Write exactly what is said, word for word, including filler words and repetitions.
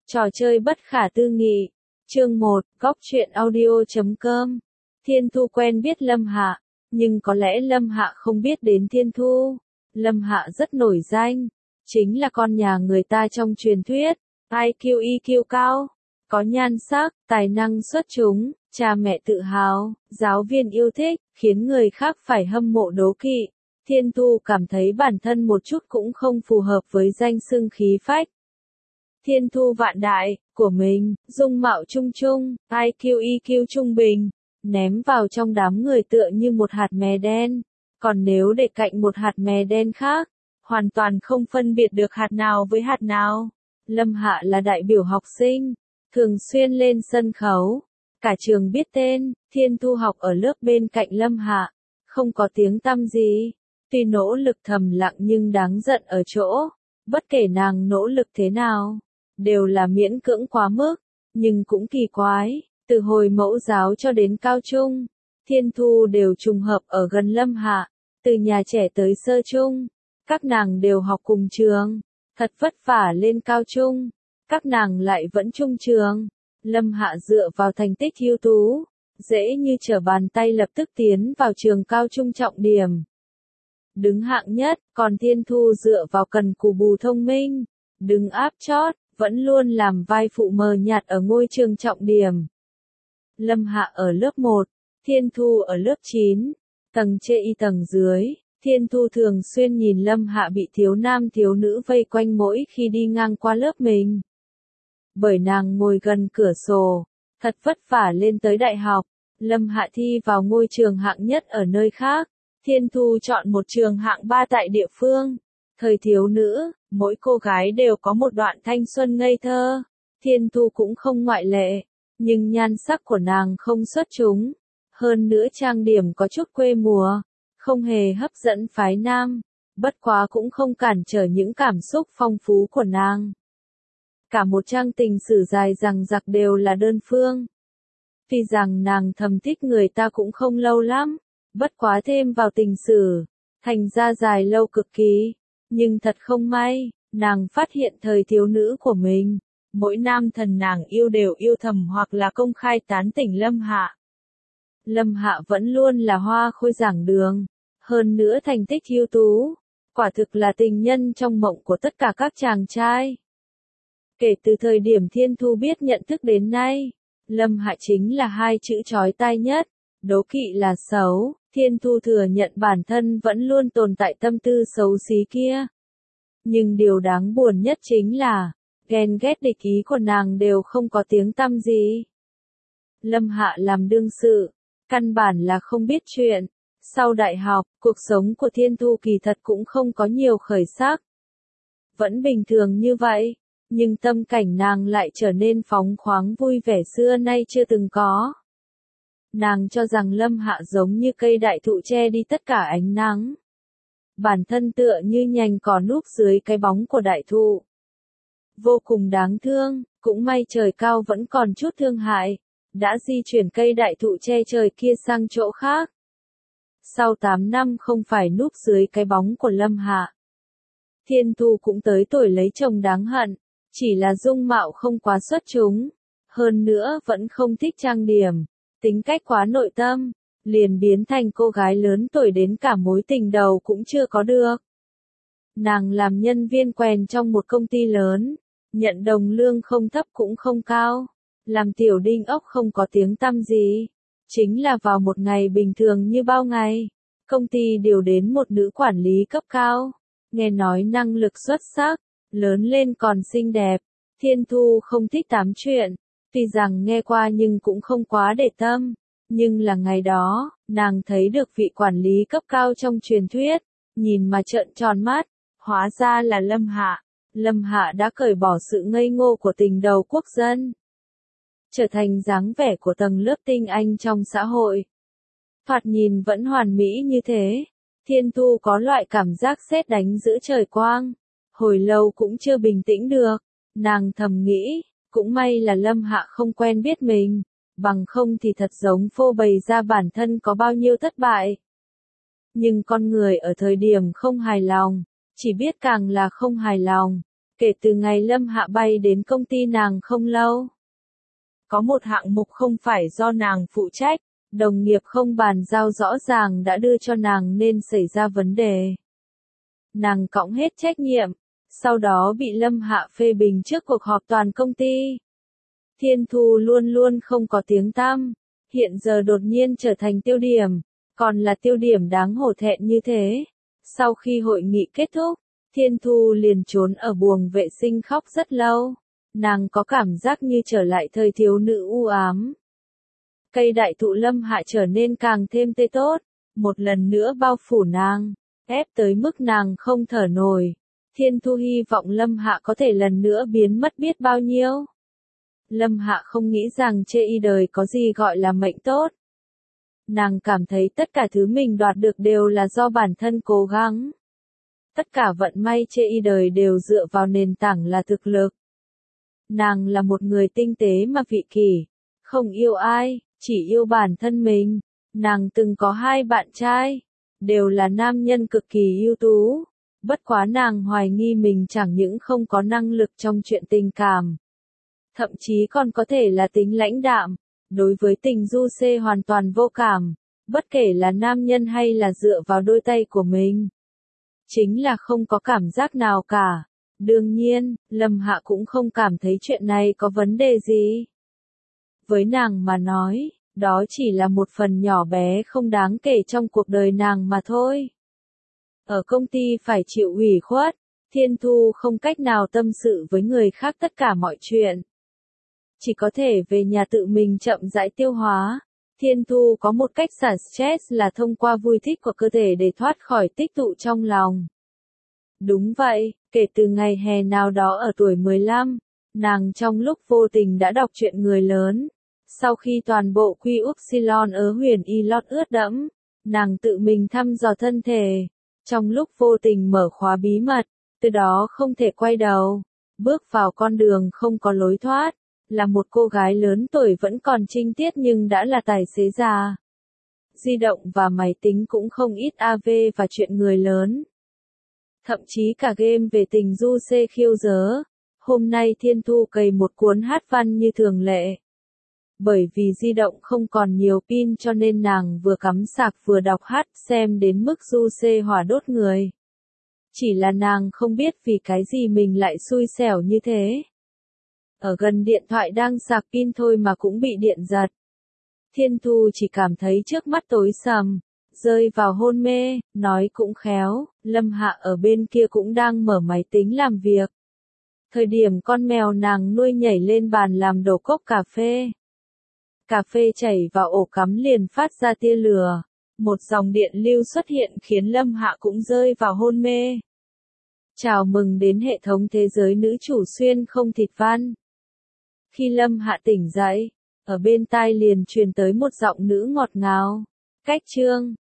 Trò chơi bất khả tư nghị. Chương một, góc truyện audio chấm com. Thiên Thu quen biết Lâm Hạ, nhưng có lẽ Lâm Hạ không biết đến Thiên Thu. Lâm Hạ rất nổi danh, chính là con nhà người ta trong truyền thuyết, i kiu i kiu cao, có nhan sắc, tài năng xuất chúng, cha mẹ tự hào, giáo viên yêu thích, khiến người khác phải hâm mộ đố kỵ. Thiên Thu cảm thấy bản thân một chút cũng không phù hợp với danh xưng khí phách Thiên Thu vạn đại của mình, dung mạo trung trung, i kiu i kiu trung bình, ném vào trong đám người tựa như một hạt mè đen. Còn nếu để cạnh một hạt mè đen khác, hoàn toàn không phân biệt được hạt nào với hạt nào. Lâm Hạ là đại biểu học sinh, thường xuyên lên sân khấu. Cả trường biết tên, Thiên Thu học ở lớp bên cạnh Lâm Hạ, không có tiếng tăm gì. Tuy nỗ lực thầm lặng nhưng đáng giận ở chỗ, bất kể nàng nỗ lực thế nào, đều là miễn cưỡng quá mức. Nhưng cũng kỳ quái, từ hồi mẫu giáo cho đến cao trung, Thiên Thu đều trùng hợp ở gần Lâm Hạ. Từ nhà trẻ tới sơ trung, các nàng đều học cùng trường. Thật vất vả lên cao trung, các nàng lại vẫn chung trường. Lâm Hạ dựa vào thành tích ưu tú, dễ như trở bàn tay lập tức tiến vào trường cao trung trọng điểm, đứng hạng nhất. Còn Thiên Thu dựa vào cần cù bù thông minh, đứng áp chót, vẫn luôn làm vai phụ mờ nhạt ở ngôi trường trọng điểm. Lâm Hạ ở lớp một, Thiên Thu ở lớp chín, tầng trên y tầng dưới. Thiên Thu thường xuyên nhìn Lâm Hạ bị thiếu nam thiếu nữ vây quanh mỗi khi đi ngang qua lớp mình. Bởi nàng ngồi gần cửa sổ, thật vất vả lên tới đại học, Lâm Hạ thi vào ngôi trường hạng nhất ở nơi khác. Thiên Thu chọn một trường hạng ba tại địa phương. Thời thiếu nữ, mỗi cô gái đều có một đoạn thanh xuân ngây thơ. Thiên Thu cũng không ngoại lệ, nhưng nhan sắc của nàng không xuất chúng. Hơn nữa trang điểm có chút quê mùa, không hề hấp dẫn phái nam, bất quá cũng không cản trở những cảm xúc phong phú của nàng. Cả một trang tình sử dài dằng dặc đều là đơn phương. Tuy rằng nàng thầm thích người ta cũng không lâu lắm, bất quá thêm vào tình sử, thành ra dài lâu cực kỳ. Nhưng thật không may, nàng phát hiện thời thiếu nữ của mình, mỗi nam thần nàng yêu đều yêu thầm hoặc là công khai tán tỉnh Lâm Hạ. Lâm Hạ vẫn luôn là hoa khôi giảng đường, hơn nữa thành tích ưu tú, quả thực là tình nhân trong mộng của tất cả các chàng trai. Kể từ thời điểm Thiên Thu biết nhận thức đến nay, Lâm Hạ chính là hai chữ chói tai nhất. Đố kỵ là xấu, Thiên Thu thừa nhận bản thân vẫn luôn tồn tại tâm tư xấu xí kia. Nhưng điều đáng buồn nhất chính là, ghen ghét địch ý của nàng đều không có tiếng tăm gì. Lâm Hạ làm đương sự, căn bản là không biết chuyện. Sau đại học, cuộc sống của Thiên Thu kỳ thật cũng không có nhiều khởi sắc. Vẫn bình thường như vậy, nhưng tâm cảnh nàng lại trở nên phóng khoáng vui vẻ xưa nay chưa từng có. Nàng cho rằng Lâm Hạ giống như cây đại thụ che đi tất cả ánh nắng. Bản thân tựa như nhành cỏ núp dưới cái bóng của đại thụ. Vô cùng đáng thương, cũng may trời cao vẫn còn chút thương hại, đã di chuyển cây đại thụ che trời kia sang chỗ khác. Sau tám năm không phải núp dưới cái bóng của Lâm Hạ, Thiên Thu cũng tới tuổi lấy chồng đáng hận, chỉ là dung mạo không quá xuất chúng, hơn nữa vẫn không thích trang điểm, tính cách quá nội tâm, liền biến thành cô gái lớn tuổi đến cả mối tình đầu cũng chưa có được. Nàng làm nhân viên quèn trong một công ty lớn, nhận đồng lương không thấp cũng không cao, làm tiểu đinh ốc không có tiếng tăm gì. Chính là vào một ngày bình thường như bao ngày, công ty điều đến một nữ quản lý cấp cao, nghe nói năng lực xuất sắc, lớn lên còn xinh đẹp. Thiên Thu không thích tám chuyện, tuy rằng nghe qua nhưng cũng không quá để tâm. Nhưng là ngày đó, nàng thấy được vị quản lý cấp cao trong truyền thuyết, nhìn mà trợn tròn mắt, hóa ra là Lâm Hạ. Lâm Hạ đã cởi bỏ sự ngây ngô của tình đầu quốc dân, trở thành dáng vẻ của tầng lớp tinh anh trong xã hội. Thoạt nhìn vẫn hoàn mỹ như thế, Thiên Thu có loại cảm giác sét đánh giữa trời quang, hồi lâu cũng chưa bình tĩnh được. Nàng thầm nghĩ, cũng may là Lâm Hạ không quen biết mình, bằng không thì thật giống phô bày ra bản thân có bao nhiêu thất bại. Nhưng con người ở thời điểm không hài lòng, chỉ biết càng là không hài lòng, Kể từ ngày Lâm Hạ bay đến công ty nàng không lâu, có một hạng mục không phải do nàng phụ trách, đồng nghiệp không bàn giao rõ ràng đã đưa cho nàng nên xảy ra vấn đề. Nàng cõng hết trách nhiệm, sau đó bị Lâm Hạ phê bình trước cuộc họp toàn công ty. Thiên Thu luôn luôn không có tiếng tăm, hiện giờ đột nhiên trở thành tiêu điểm, còn là tiêu điểm đáng hổ thẹn như thế. Sau khi hội nghị kết thúc, Thiên Thu liền trốn ở buồng vệ sinh khóc rất lâu. Nàng có cảm giác như trở lại thời thiếu nữ u ám. Cây đại thụ Lâm Hạ trở nên càng thêm tươi tốt, một lần nữa bao phủ nàng, ép tới mức nàng không thở nổi. Thiên Thu hy vọng Lâm Hạ có thể lần nữa biến mất biết bao nhiêu. Lâm Hạ không nghĩ rằng chê y đời có gì gọi là mệnh tốt. Nàng cảm thấy tất cả thứ mình đoạt được đều là do bản thân cố gắng. Tất cả vận may chê y đời đều dựa vào nền tảng là thực lực. Nàng là một người tinh tế mà vị kỷ, không yêu ai, chỉ yêu bản thân mình. Nàng từng có hai bạn trai, đều là nam nhân cực kỳ ưu tú. Bất quá nàng hoài nghi mình chẳng những không có năng lực trong chuyện tình cảm, thậm chí còn có thể là tính lãnh đạm, đối với tình du xê hoàn toàn vô cảm, bất kể là nam nhân hay là dựa vào đôi tay của mình. Chính là không có cảm giác nào cả. Đương nhiên, Lâm Hạ cũng không cảm thấy chuyện này có vấn đề gì. Với nàng mà nói, đó chỉ là một phần nhỏ bé không đáng kể trong cuộc đời nàng mà thôi. Ở công ty phải chịu ủy khuất, Thiên Thu không cách nào tâm sự với người khác tất cả mọi chuyện. Chỉ có thể về nhà tự mình chậm rãi tiêu hóa. Thiên Thu có một cách xả stress là thông qua vui thích của cơ thể để thoát khỏi tích tụ trong lòng. Đúng vậy, kể từ ngày hè nào đó ở tuổi mười lăm, nàng trong lúc vô tình đã đọc truyện người lớn. Sau khi toàn bộ quy upsilon ở huyền y lót ướt đẫm, nàng tự mình thăm dò thân thể. Trong lúc vô tình mở khóa bí mật, từ đó không thể quay đầu, bước vào con đường không có lối thoát. Là một cô gái lớn tuổi vẫn còn trinh tiết nhưng đã là tài xế già. Di động và máy tính cũng không ít a vê và chuyện người lớn. Thậm chí cả game về tình du xê khiêu dớ. Hôm nay Thiên Thu cày một cuốn hát văn như thường lệ. Bởi vì di động không còn nhiều pin cho nên nàng vừa cắm sạc vừa đọc hát xem đến mức du xê hỏa đốt người. Chỉ là nàng không biết vì cái gì mình lại xui xẻo như thế. Ở gần điện thoại đang sạc pin thôi mà cũng bị điện giật. Thiên Thu chỉ cảm thấy trước mắt tối sầm, rơi vào hôn mê, nói cũng khéo, Lâm Hạ ở bên kia cũng đang mở máy tính làm việc. Thời điểm con mèo nàng nuôi nhảy lên bàn làm đổ cốc cà phê. Cà phê chảy vào ổ cắm liền phát ra tia lửa. Một dòng điện lưu xuất hiện khiến Lâm Hạ cũng rơi vào hôn mê. Chào mừng đến hệ thống thế giới nữ chủ xuyên không thịt văn. Khi Lâm Hạ tỉnh dậy, ở bên tai liền truyền tới một giọng nữ ngọt ngào. Cách chương